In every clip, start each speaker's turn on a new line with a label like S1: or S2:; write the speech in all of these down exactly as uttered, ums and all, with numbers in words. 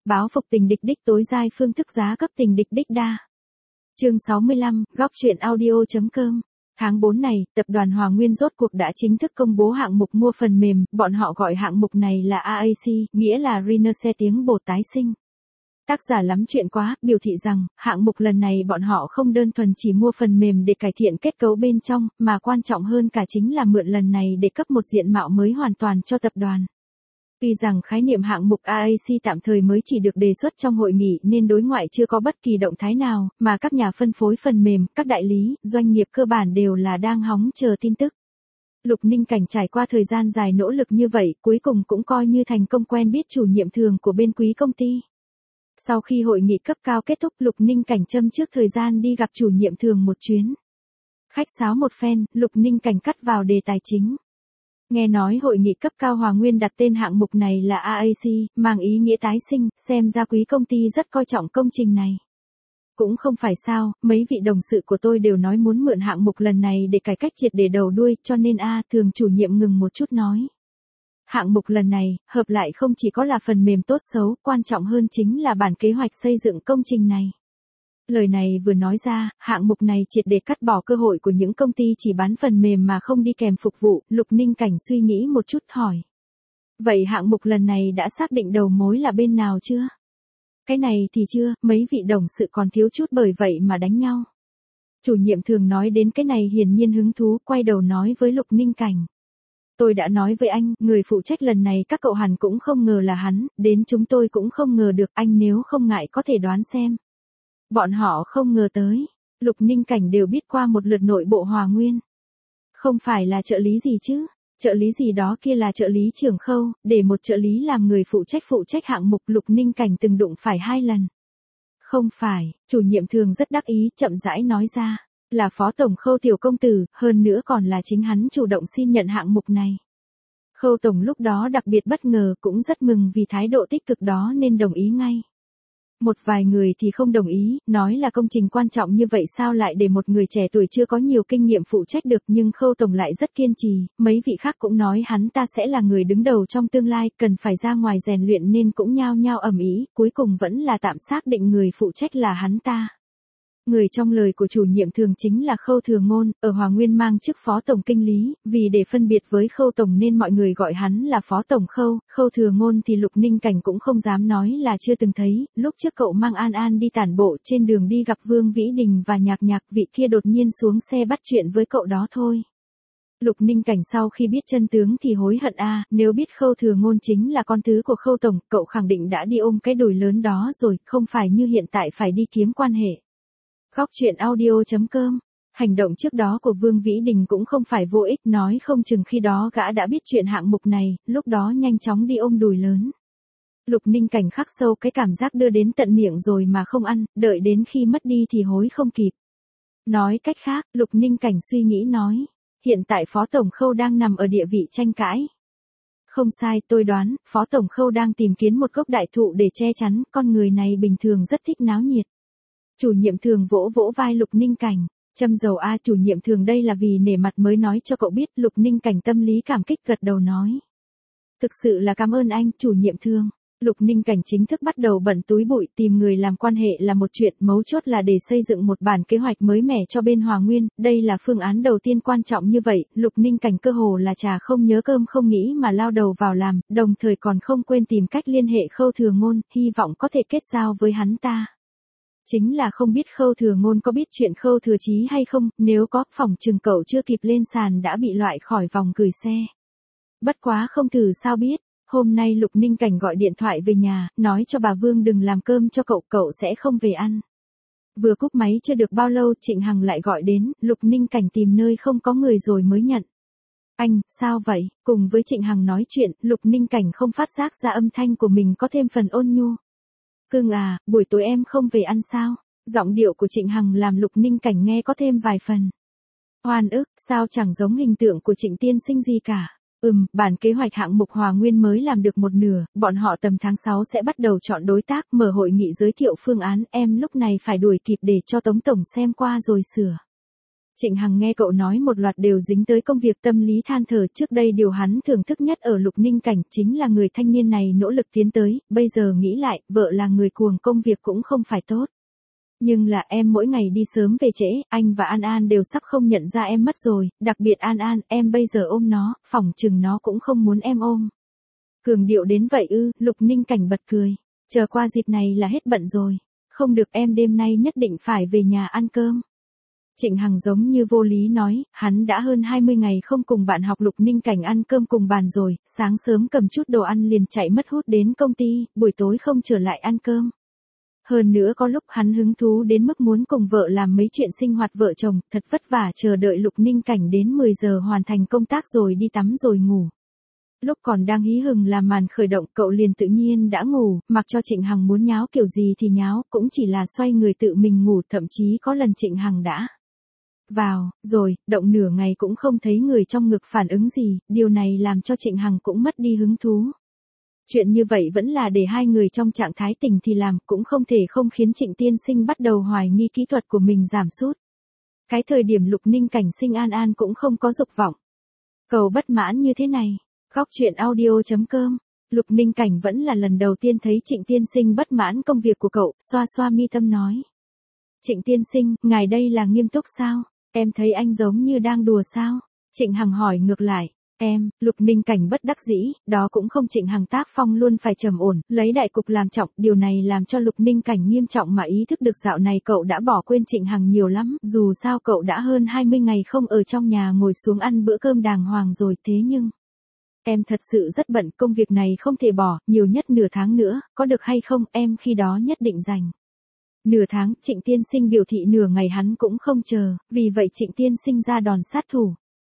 S1: báo phục tình địch đích tối giai phương thức giá cấp tình địch đích đa. Chương sáu mươi lăm, góc truyện audio.com. Tháng bốn này, tập đoàn Hòa Nguyên rốt cuộc đã chính thức công bố hạng mục mua phần mềm, bọn họ gọi hạng mục này là a a xê, nghĩa là Rhinoceros tiếng bột tái sinh. Tác giả lắm chuyện quá, biểu thị rằng, hạng mục lần này bọn họ không đơn thuần chỉ mua phần mềm để cải thiện kết cấu bên trong, mà quan trọng hơn cả chính là mượn lần này để cấp một diện mạo mới hoàn toàn cho tập đoàn. Tuy rằng khái niệm hạng mục a a xê tạm thời mới chỉ được đề xuất trong hội nghị nên đối ngoại chưa có bất kỳ động thái nào, mà các nhà phân phối phần mềm, các đại lý, doanh nghiệp cơ bản đều là đang hóng chờ tin tức. Lục Ninh Cảnh trải qua thời gian dài nỗ lực như vậy, cuối cùng cũng coi như thành công quen biết chủ nhiệm thường của bên quý công ty. Sau khi hội nghị cấp cao kết thúc, Lục Ninh Cảnh châm trước thời gian đi gặp chủ nhiệm thường một chuyến. Khách sáo một phen, Lục Ninh Cảnh cắt vào đề tài chính. Nghe nói hội nghị cấp cao Hòa Nguyên đặt tên hạng mục này là a a xê, mang ý nghĩa tái sinh, xem ra quý công ty rất coi trọng công trình này. Cũng không phải sao, mấy vị đồng sự của tôi đều nói muốn mượn hạng mục lần này để cải cách triệt để đầu đuôi, cho nên a, thường chủ nhiệm ngừng một chút nói. Hạng mục lần này, hợp lại không chỉ có là phần mềm tốt xấu, quan trọng hơn chính là bản kế hoạch xây dựng công trình này. Lời này vừa nói ra, hạng mục này triệt để cắt bỏ cơ hội của những công ty chỉ bán phần mềm mà không đi kèm phục vụ, Lục Ninh Cảnh suy nghĩ một chút hỏi. Vậy hạng mục lần này đã xác định đầu mối là bên nào chưa? Cái này thì chưa, mấy vị đồng sự còn thiếu chút bởi vậy mà đánh nhau. Chủ nhiệm thường nói đến cái này hiển nhiên hứng thú, quay đầu nói với Lục Ninh Cảnh. Tôi đã nói với anh, người phụ trách lần này các cậu hẳn cũng không ngờ là hắn, đến chúng tôi cũng không ngờ được, anh nếu không ngại có thể đoán xem. Bọn họ không ngờ tới, Lục Ninh Cảnh đều biết qua một lượt nội bộ Hòa Nguyên. Không phải là trợ lý gì chứ, trợ lý gì đó kia là trợ lý trưởng khâu, để một trợ lý làm người phụ trách phụ trách hạng mục, Lục Ninh Cảnh từng đụng phải hai lần. Không phải, chủ nhiệm thường rất đắc ý, chậm rãi nói ra, là phó tổng Khâu tiểu công tử, hơn nữa còn là chính hắn chủ động xin nhận hạng mục này. Khâu tổng lúc đó đặc biệt bất ngờ, cũng rất mừng vì thái độ tích cực đó nên đồng ý ngay. Một vài người thì không đồng ý, nói là công trình quan trọng như vậy sao lại để một người trẻ tuổi chưa có nhiều kinh nghiệm phụ trách được, nhưng Khâu tổng lại rất kiên trì, mấy vị khác cũng nói hắn ta sẽ là người đứng đầu trong tương lai, cần phải ra ngoài rèn luyện nên cũng nhao nhao ầm ĩ, cuối cùng vẫn là tạm xác định người phụ trách là hắn ta. Người trong lời của chủ nhiệm thường chính là Khâu Thừa Ngôn, ở Hòa Nguyên mang chức phó tổng kinh lý, vì để phân biệt với Khâu tổng nên mọi người gọi hắn là phó tổng Khâu, Khâu Thừa Ngôn thì Lục Ninh Cảnh cũng không dám nói là chưa từng thấy, lúc trước cậu mang An An đi tản bộ trên đường đi gặp Vương Vĩ Đình và Nhạc Nhạc, vị kia đột nhiên xuống xe bắt chuyện với cậu đó thôi. Lục Ninh Cảnh sau khi biết chân tướng thì hối hận a, à, nếu biết Khâu Thừa Ngôn chính là con thứ của Khâu tổng, cậu khẳng định đã đi ôm cái đùi lớn đó rồi, không phải như hiện tại phải đi kiếm quan hệ. Góc truyện audio.com. Hành động trước đó của Vương Vĩ Đình cũng không phải vô ích, nói không chừng khi đó gã đã biết chuyện hạng mục này, lúc đó nhanh chóng đi ôm đùi lớn. Lục Ninh Cảnh khắc sâu cái cảm giác đưa đến tận miệng rồi mà không ăn, đợi đến khi mất đi thì hối không kịp. Nói cách khác, Lục Ninh Cảnh suy nghĩ nói, hiện tại phó tổng Khâu đang nằm ở địa vị tranh cãi. Không sai, tôi đoán, phó tổng Khâu đang tìm kiếm một gốc đại thụ để che chắn, con người này bình thường rất thích náo nhiệt. Chủ nhiệm thường vỗ vỗ vai Lục Ninh Cảnh, châm dầu a, chủ nhiệm thường đây là vì nể mặt mới nói cho cậu biết, Lục Ninh Cảnh tâm lý cảm kích gật đầu nói. Thực sự là cảm ơn anh, chủ nhiệm thường. Lục Ninh Cảnh chính thức bắt đầu bận túi bụi, tìm người làm quan hệ là một chuyện, mấu chốt là để xây dựng một bản kế hoạch mới mẻ cho bên Hòa Nguyên, đây là phương án đầu tiên quan trọng như vậy, Lục Ninh Cảnh cơ hồ là trà không nhớ cơm không nghĩ mà lao đầu vào làm, đồng thời còn không quên tìm cách liên hệ Khâu Thừa Ngôn, hy vọng có thể kết giao với hắn ta. Chính là không biết Khâu Thừa Ngôn có biết chuyện Khâu Thừa Chí hay không, nếu có, phỏng chừng cậu chưa kịp lên sàn đã bị loại khỏi vòng gửi xe. Bất quá không thử sao biết, hôm nay Lục Ninh Cảnh gọi điện thoại về nhà, nói cho bà Vương đừng làm cơm cho cậu, cậu sẽ không về ăn. Vừa cúp máy chưa được bao lâu Trịnh Hằng lại gọi đến, Lục Ninh Cảnh tìm nơi không có người rồi mới nhận. Anh, sao vậy? Cùng với Trịnh Hằng nói chuyện, Lục Ninh Cảnh không phát giác ra âm thanh của mình có thêm phần ôn nhu. Cưng à, buổi tối em không về ăn sao? Giọng điệu của Trịnh Hằng làm Lục Ninh Cảnh nghe có thêm vài phần. Oan ức, sao chẳng giống hình tượng của Trịnh tiên sinh gì cả. Ừm, bản kế hoạch hạng mục Hòa Nguyên mới làm được một nửa, bọn họ tầm tháng sáu sẽ bắt đầu chọn đối tác, mở hội nghị giới thiệu phương án, em lúc này phải đuổi kịp để cho Tống Tổng xem qua rồi sửa. Trịnh Hằng nghe cậu nói một loạt đều dính tới công việc, tâm lý than thở. Trước đây điều hắn thưởng thức nhất ở Lục Ninh Cảnh chính là người thanh niên này nỗ lực tiến tới, bây giờ nghĩ lại, vợ là người cuồng công việc cũng không phải tốt. Nhưng là em mỗi ngày đi sớm về trễ, anh và An An đều sắp không nhận ra em mất rồi, đặc biệt An An, em bây giờ ôm nó, phỏng chừng nó cũng không muốn em ôm. Cường điệu đến vậy ư? Lục Ninh Cảnh bật cười. Chờ qua dịp này là hết bận rồi. Không được, em đêm nay nhất định phải về nhà ăn cơm. Trịnh Hằng giống như vô lý nói, hắn đã hơn hai mươi ngày không cùng bạn học Lục Ninh Cảnh ăn cơm cùng bàn rồi, sáng sớm cầm chút đồ ăn liền chạy mất hút đến công ty, buổi tối không trở lại ăn cơm. Hơn nữa có lúc hắn hứng thú đến mức muốn cùng vợ làm mấy chuyện sinh hoạt vợ chồng, thật vất vả chờ đợi Lục Ninh Cảnh đến mười giờ hoàn thành công tác rồi đi tắm rồi ngủ. Lúc còn đang hí hừng làm màn khởi động, cậu liền tự nhiên đã ngủ, mặc cho Trịnh Hằng muốn nháo kiểu gì thì nháo, cũng chỉ là xoay người tự mình ngủ, thậm chí có lần Trịnh Hằng đã vào, rồi, động nửa ngày cũng không thấy người trong ngực phản ứng gì, điều này làm cho Trịnh Hằng cũng mất đi hứng thú. Chuyện như vậy vẫn là để hai người trong trạng thái tình thì làm, cũng không thể không khiến Trịnh Tiên Sinh bắt đầu hoài nghi kỹ thuật của mình giảm sút. Cái thời điểm Lục Ninh Cảnh sinh An An cũng không có dục vọng. Cậu bất mãn như thế này. Góc truyện audio chấm com. Lục Ninh Cảnh vẫn là lần đầu tiên thấy Trịnh Tiên Sinh bất mãn công việc của cậu, xoa xoa mi tâm nói. Trịnh Tiên Sinh, ngài đây là nghiêm túc sao? Em thấy anh giống như đang đùa sao? Trịnh Hằng hỏi ngược lại. Em, Lục Ninh Cảnh bất đắc dĩ, đó cũng không. Trịnh Hằng tác phong luôn phải trầm ổn, lấy đại cục làm trọng, điều này làm cho Lục Ninh Cảnh nghiêm trọng mà ý thức được dạo này cậu đã bỏ quên Trịnh Hằng nhiều lắm, dù sao cậu đã hơn hai mươi ngày không ở trong nhà ngồi xuống ăn bữa cơm đàng hoàng rồi, thế nhưng em thật sự rất bận, công việc này không thể bỏ, nhiều nhất nửa tháng nữa, có được hay không, em khi đó nhất định dành. Nửa tháng, Trịnh Tiên Sinh biểu thị nửa ngày hắn cũng không chờ, vì vậy Trịnh Tiên Sinh ra đòn sát thủ.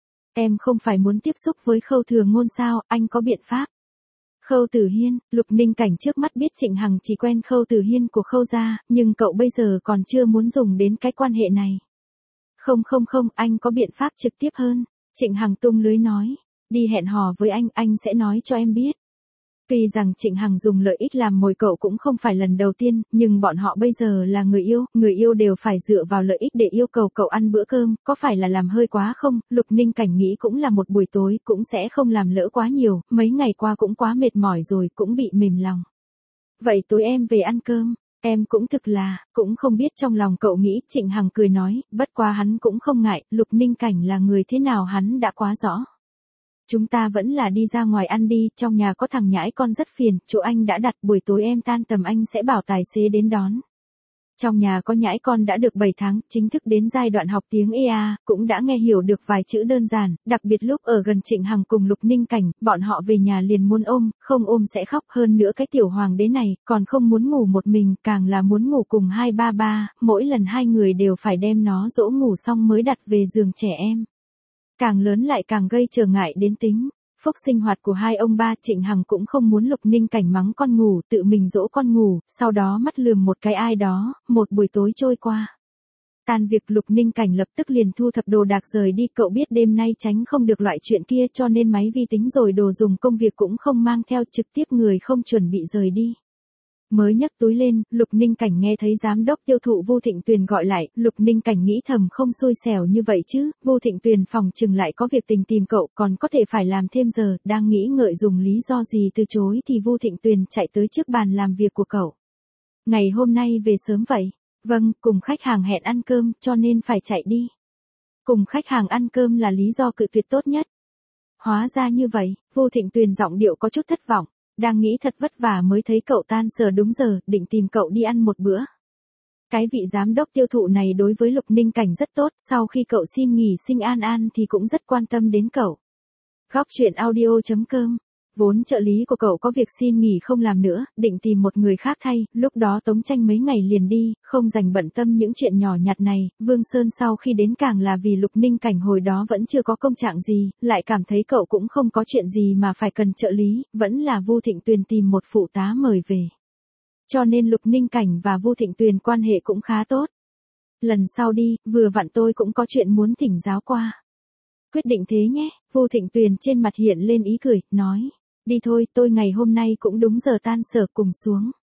S1: Em không phải muốn tiếp xúc với Khâu Thừa Ngôn sao, anh có biện pháp. Khâu Tử Hiên, Lục Ninh Cảnh trước mắt biết Trịnh Hằng chỉ quen Khâu Tử Hiên của Khâu gia, nhưng cậu bây giờ còn chưa muốn dùng đến cái quan hệ này. Không không không, anh có biện pháp trực tiếp hơn. Trịnh Hằng tung lưới nói. Đi hẹn hò với anh, anh sẽ nói cho em biết. Tuy rằng Trịnh Hằng dùng lợi ích làm mồi cậu cũng không phải lần đầu tiên, nhưng bọn họ bây giờ là người yêu, người yêu đều phải dựa vào lợi ích để yêu cầu cậu ăn bữa cơm, có phải là làm hơi quá không? Lục Ninh Cảnh nghĩ cũng là một buổi tối, cũng sẽ không làm lỡ quá nhiều, mấy ngày qua cũng quá mệt mỏi rồi, cũng bị mềm lòng. Vậy tối em về ăn cơm, em cũng thực là, cũng không biết trong lòng cậu nghĩ. Trịnh Hằng cười nói, bất quá hắn cũng không ngại, Lục Ninh Cảnh là người thế nào hắn đã quá rõ. Chúng ta vẫn là đi ra ngoài ăn đi, trong nhà có thằng nhãi con rất phiền, chỗ anh đã đặt, buổi tối em tan tầm anh sẽ bảo tài xế đến đón. Trong nhà có nhãi con đã được bảy tháng, chính thức đến giai đoạn học tiếng e a, cũng đã nghe hiểu được vài chữ đơn giản, đặc biệt lúc ở gần Trịnh Hằng cùng Lục Ninh Cảnh, bọn họ về nhà liền muốn ôm, không ôm sẽ khóc. Hơn nữa cái tiểu hoàng đế này, còn không muốn ngủ một mình, càng là muốn ngủ cùng hai ba ba, mỗi lần hai người đều phải đem nó dỗ ngủ xong mới đặt về giường trẻ em. Càng lớn lại càng gây trở ngại đến tính phúc sinh hoạt của hai ông ba. Trịnh Hằng cũng không muốn Lục Ninh Cảnh mắng con ngủ, tự mình dỗ con ngủ, sau đó mắt lườm một cái ai đó, một buổi tối trôi qua. Tan việc Lục Ninh Cảnh lập tức liền thu thập đồ đạc rời đi, cậu biết đêm nay tránh không được loại chuyện kia cho nên máy vi tính rồi đồ dùng công việc cũng không mang theo, trực tiếp người không chuẩn bị rời đi. Mới nhấc túi lên, Lục Ninh Cảnh nghe thấy giám đốc tiêu thụ Vu Thịnh Tuyền gọi lại, Lục Ninh Cảnh nghĩ thầm không xui xẻo như vậy chứ, Vu Thịnh Tuyền phòng chừng lại có việc tình tìm cậu, còn có thể phải làm thêm giờ, đang nghĩ ngợi dùng lý do gì từ chối thì Vu Thịnh Tuyền chạy tới trước bàn làm việc của cậu. Ngày hôm nay về sớm vậy? Vâng, cùng khách hàng hẹn ăn cơm, cho nên phải chạy đi. Cùng khách hàng ăn cơm là lý do cự tuyệt tốt nhất. Hóa ra như vậy, Vu Thịnh Tuyền giọng điệu có chút thất vọng. Đang nghĩ thật vất vả mới thấy cậu tan sở đúng giờ, định tìm cậu đi ăn một bữa. Cái vị giám đốc tiêu thụ này đối với Lục Ninh Cảnh rất tốt, sau khi cậu xin nghỉ sinh An An thì cũng rất quan tâm đến cậu. Góc truyện audio chấm com. Vốn trợ lý của cậu có việc xin nghỉ không làm nữa, định tìm một người khác thay, lúc đó Tống Tranh mấy ngày liền đi, không dành bận tâm những chuyện nhỏ nhặt này. Vương Sơn sau khi đến càng là vì Lục Ninh Cảnh hồi đó vẫn chưa có công trạng gì, lại cảm thấy cậu cũng không có chuyện gì mà phải cần trợ lý, vẫn là Vu Thịnh Tuyền tìm một phụ tá mời về. Cho nên Lục Ninh Cảnh và Vu Thịnh Tuyền quan hệ cũng khá tốt. Lần sau đi, vừa vặn tôi cũng có chuyện muốn thỉnh giáo qua. Quyết định thế nhé, Vu Thịnh Tuyền trên mặt hiện lên ý cười, nói. Đi thôi, tôi ngày hôm nay cũng đúng giờ tan sở cùng xuống.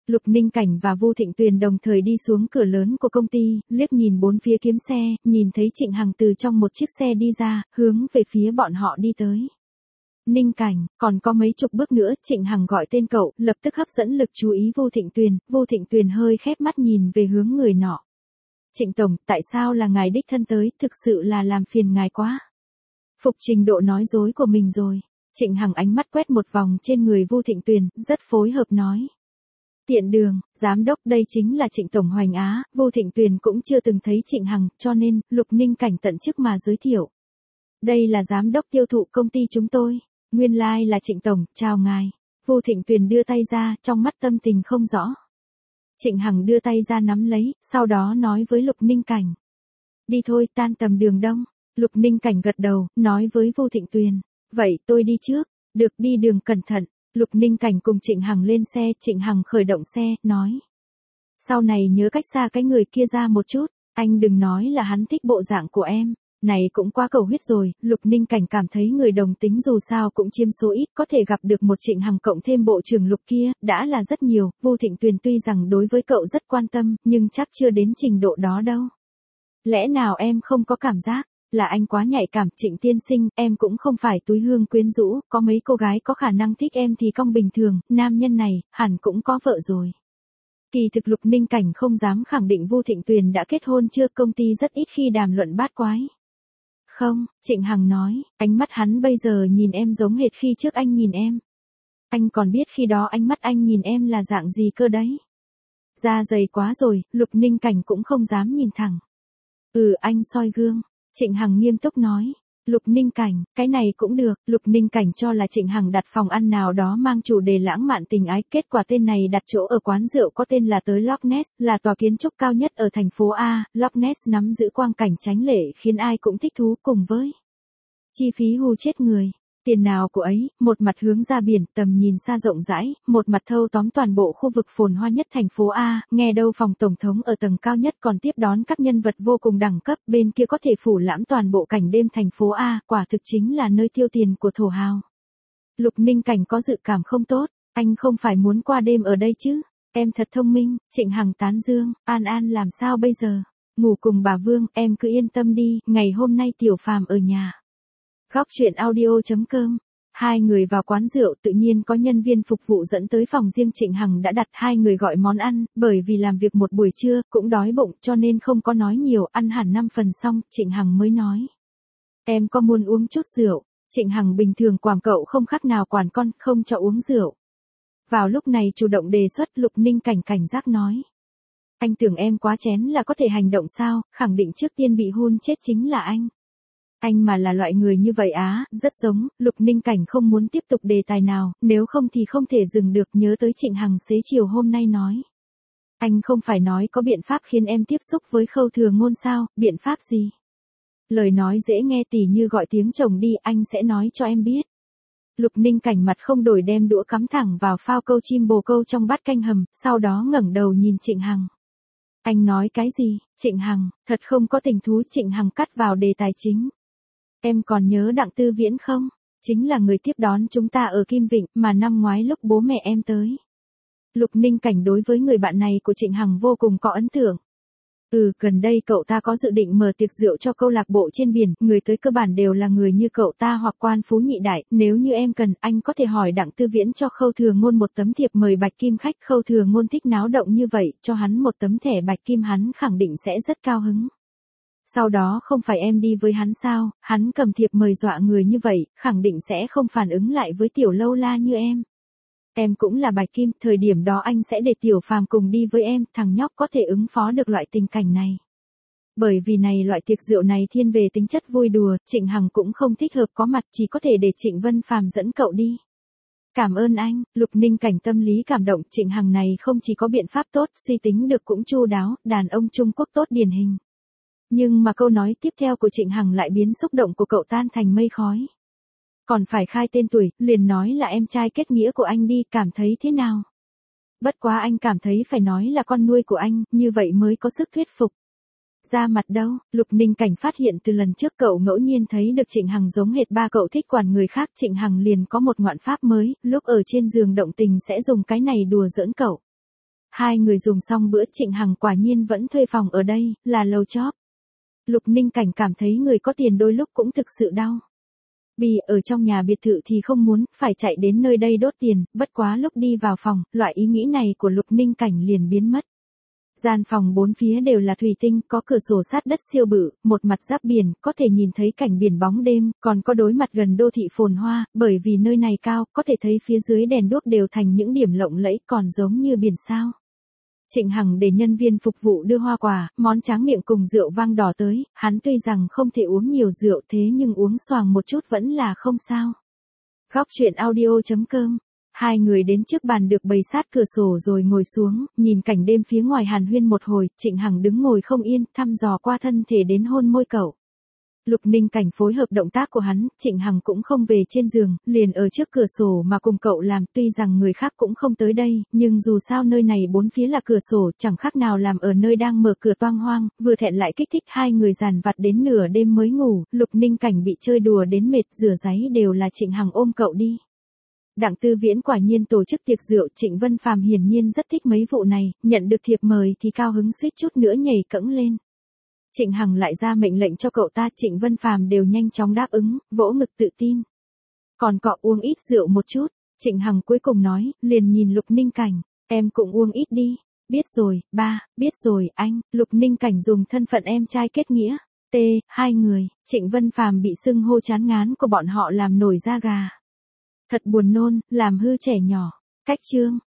S1: Lục Ninh Cảnh và Vu Thịnh Tuyền đồng thời đi xuống cửa lớn của công ty, liếc nhìn bốn phía kiếm xe, nhìn thấy Trịnh Hằng từ trong một chiếc xe đi ra, hướng về phía bọn họ đi tới. Ninh Cảnh, còn có mấy chục bước nữa, Trịnh Hằng gọi tên cậu, lập tức hấp dẫn lực chú ý Vu Thịnh Tuyền, Vu Thịnh Tuyền hơi khép mắt nhìn về hướng người nọ. Trịnh Tổng, tại sao là ngài đích thân tới, thực sự là làm phiền ngài quá. Phục trình độ nói dối của mình rồi. Trịnh Hằng ánh mắt quét một vòng trên người Vu Thịnh Tuyền, rất phối hợp nói. Tiện đường, giám đốc, đây chính là Trịnh Tổng Hoành Á, Vu Thịnh Tuyền cũng chưa từng thấy Trịnh Hằng, cho nên, Lục Ninh Cảnh tận chức mà giới thiệu. Đây là giám đốc tiêu thụ công ty chúng tôi, nguyên lai like là Trịnh Tổng, chào ngài. Vu Thịnh Tuyền đưa tay ra, trong mắt tâm tình không rõ. Trịnh Hằng đưa tay ra nắm lấy, sau đó nói với Lục Ninh Cảnh. Đi thôi, tan tầm đường đông. Lục Ninh Cảnh gật đầu, nói với Vu Thịnh Tuyền. Vậy tôi đi trước, được, đi đường cẩn thận. Lục Ninh Cảnh cùng Trịnh Hằng lên xe, Trịnh Hằng khởi động xe, nói. Sau này nhớ cách xa cái người kia ra một chút, anh đừng nói là hắn thích bộ dạng của em. Này cũng quá cầu huyết rồi, Lục Ninh Cảnh cảm thấy người đồng tính dù sao cũng chiếm số ít, có thể gặp được một Trịnh Hằng cộng thêm bộ trưởng Lục kia, đã là rất nhiều. Vu Thịnh Tuyền tuy rằng đối với cậu rất quan tâm, nhưng chắc chưa đến trình độ đó đâu. Lẽ nào em không có cảm giác? Là anh quá nhạy cảm, Trịnh tiên sinh, em cũng không phải túi hương quyến rũ, có mấy cô gái có khả năng thích em thì cong bình thường, nam nhân này, hẳn cũng có vợ rồi. Kỳ thực Lục Ninh Cảnh không dám khẳng định Vu Thịnh Tuyền đã kết hôn chưa, công ty rất ít khi đàm luận bát quái. Không, Trịnh Hằng nói, ánh mắt hắn bây giờ nhìn em giống hệt khi trước anh nhìn em. Anh còn biết khi đó ánh mắt anh nhìn em là dạng gì cơ đấy. Da dày quá rồi, Lục Ninh Cảnh cũng không dám nhìn thẳng. Ừ, anh soi gương. Trịnh Hằng nghiêm túc nói. Lục Ninh Cảnh, cái này cũng được. Lục Ninh Cảnh cho là Trịnh Hằng đặt phòng ăn nào đó mang chủ đề lãng mạn tình ái, kết quả tên này đặt chỗ ở quán rượu có tên là tới Loch Ness, là tòa kiến trúc cao nhất ở thành phố A. Loch Ness nắm giữ quang cảnh chánh lệ khiến ai cũng thích thú, cùng với chi phí hù chết người. Tiền nào của ấy, một mặt hướng ra biển, tầm nhìn xa rộng rãi, một mặt thâu tóm toàn bộ khu vực phồn hoa nhất thành phố A, nghe đâu phòng tổng thống ở tầng cao nhất còn tiếp đón các nhân vật vô cùng đẳng cấp, bên kia có thể phủ lãm toàn bộ cảnh đêm thành phố A, quả thực chính là nơi tiêu tiền của thổ hào. Lục Ninh Cảnh có dự cảm không tốt, anh không phải muốn qua đêm ở đây chứ? Em thật thông minh. Trịnh Hằng tán dương. An An làm sao bây giờ? Ngủ cùng bà Vương, em cứ yên tâm đi, ngày hôm nay Tiểu Phàm ở nhà. Góc truyện audio chấm com. Hai người vào quán rượu, tự nhiên có nhân viên phục vụ dẫn tới phòng riêng Trịnh Hằng đã đặt. Hai người gọi món ăn, bởi vì làm việc một buổi trưa, cũng đói bụng cho nên không có nói nhiều, ăn hẳn năm phần xong, Trịnh Hằng mới nói. Em có muốn uống chút rượu? Trịnh Hằng bình thường quản cậu không khác nào quản con, không cho uống rượu. Vào lúc này chủ động đề xuất, Lục Ninh Cảnh cảnh giác nói. Anh tưởng em quá chén là có thể hành động sao, khẳng định trước tiên bị hôn chết chính là anh. Anh mà là loại người như vậy á, rất giống. Lục Ninh Cảnh không muốn tiếp tục đề tài nào, nếu không thì không thể dừng được, nhớ tới Trịnh Hằng xế chiều hôm nay nói. Anh không phải nói có biện pháp khiến em tiếp xúc với Khâu Thừa Ngôn sao, biện pháp gì? Lời nói dễ nghe tỉ như gọi tiếng chồng đi, anh sẽ nói cho em biết. Lục Ninh Cảnh mặt không đổi đem đũa cắm thẳng vào phao câu chim bồ câu trong bát canh hầm, sau đó ngẩng đầu nhìn Trịnh Hằng. Anh nói cái gì? Trịnh Hằng, thật không có tình thú. Trịnh Hằng cắt vào đề tài chính. Em còn nhớ Đặng Tư Viễn không? Chính là người tiếp đón chúng ta ở Kim Vịnh, mà năm ngoái lúc bố mẹ em tới. Lục Ninh Cảnh đối với người bạn này của Trịnh Hằng vô cùng có ấn tượng. Ừ, gần đây cậu ta có dự định mở tiệc rượu cho câu lạc bộ trên biển, người tới cơ bản đều là người như cậu ta hoặc quan phú nhị đại, nếu như em cần, anh có thể hỏi Đặng Tư Viễn cho Khâu Thừa Ngôn một tấm thiệp mời bạch kim khách. Khâu Thừa Ngôn thích náo động như vậy, cho hắn một tấm thẻ bạch kim hắn khẳng định sẽ rất cao hứng. Sau đó không phải em đi với hắn sao, hắn cầm thiệp mời dọa người như vậy, khẳng định sẽ không phản ứng lại với Tiểu Lâu La như em. Em cũng là bạch kim, thời điểm đó anh sẽ để Tiểu Phàm cùng đi với em, thằng nhóc có thể ứng phó được loại tình cảnh này. Bởi vì này loại tiệc rượu này thiên về tính chất vui đùa, Trịnh Hằng cũng không thích hợp có mặt, chỉ có thể để Trịnh Vân Phàm dẫn cậu đi. Cảm ơn anh. Lục Ninh Cảnh tâm lý cảm động, Trịnh Hằng này không chỉ có biện pháp tốt, suy tính được cũng chu đáo, đàn ông Trung Quốc tốt điển hình. Nhưng mà câu nói tiếp theo của Trịnh Hằng lại biến xúc động của cậu tan thành mây khói. Còn phải khai tên tuổi, liền nói là em trai kết nghĩa của anh đi, cảm thấy thế nào? Bất quá anh cảm thấy phải nói là con nuôi của anh, như vậy mới có sức thuyết phục. Ra mặt đâu? Lục Ninh Cảnh phát hiện từ lần trước cậu ngẫu nhiên thấy được Trịnh Hằng giống hệt ba cậu thích quản người khác, Trịnh Hằng liền có một ngoạn pháp mới, lúc ở trên giường động tình sẽ dùng cái này đùa giỡn cậu. Hai người dùng xong bữa Trịnh Hằng quả nhiên vẫn thuê phòng ở đây, là lầu chóp. Lục Ninh Cảnh cảm thấy người có tiền đôi lúc cũng thực sự đau. Vì ở trong nhà biệt thự thì không muốn, phải chạy đến nơi đây đốt tiền, bất quá lúc đi vào phòng, loại ý nghĩ này của Lục Ninh Cảnh liền biến mất. Gian phòng bốn phía đều là thủy tinh, có cửa sổ sát đất siêu bự, một mặt giáp biển, có thể nhìn thấy cảnh biển bóng đêm, còn có đối mặt gần đô thị phồn hoa, bởi vì nơi này cao, có thể thấy phía dưới đèn đuốc đều thành những điểm lộng lẫy còn giống như biển sao. Trịnh Hằng để nhân viên phục vụ đưa hoa quả, món tráng miệng cùng rượu vang đỏ tới, hắn tuy rằng không thể uống nhiều rượu thế nhưng uống xoàng một chút vẫn là không sao. Góc truyện audio chấm com. Hai người đến trước bàn được bày sát cửa sổ rồi ngồi xuống, nhìn cảnh đêm phía ngoài hàn huyên một hồi, Trịnh Hằng đứng ngồi không yên, thăm dò qua thân thể đến hôn môi cậu. Lục Ninh Cảnh phối hợp động tác của hắn, Trịnh Hằng cũng không về trên giường, liền ở trước cửa sổ mà cùng cậu làm, tuy rằng người khác cũng không tới đây, nhưng dù sao nơi này bốn phía là cửa sổ, chẳng khác nào làm ở nơi đang mở cửa toang hoang, vừa thẹn lại kích thích hai người dàn vặt đến nửa đêm mới ngủ, Lục Ninh Cảnh bị chơi đùa đến mệt, rửa ráy đều là Trịnh Hằng ôm cậu đi. Đặng Tư Viễn quả nhiên tổ chức tiệc rượu, Trịnh Vân Phàm hiển nhiên rất thích mấy vụ này, nhận được thiệp mời thì cao hứng suýt chút nữa nhảy cẫng lên. Trịnh Hằng lại ra mệnh lệnh cho cậu ta, Trịnh Vân Phàm đều nhanh chóng đáp ứng, vỗ ngực tự tin. Còn cọ uống ít rượu một chút, Trịnh Hằng cuối cùng nói, liền nhìn Lục Ninh Cảnh, em cũng uống ít đi. Biết rồi, ba, biết rồi, anh. Lục Ninh Cảnh dùng thân phận em trai kết nghĩa. T, hai người, Trịnh Vân Phàm bị xưng hô chán ngán của bọn họ làm nổi da gà. Thật buồn nôn, làm hư trẻ nhỏ. Cách chương.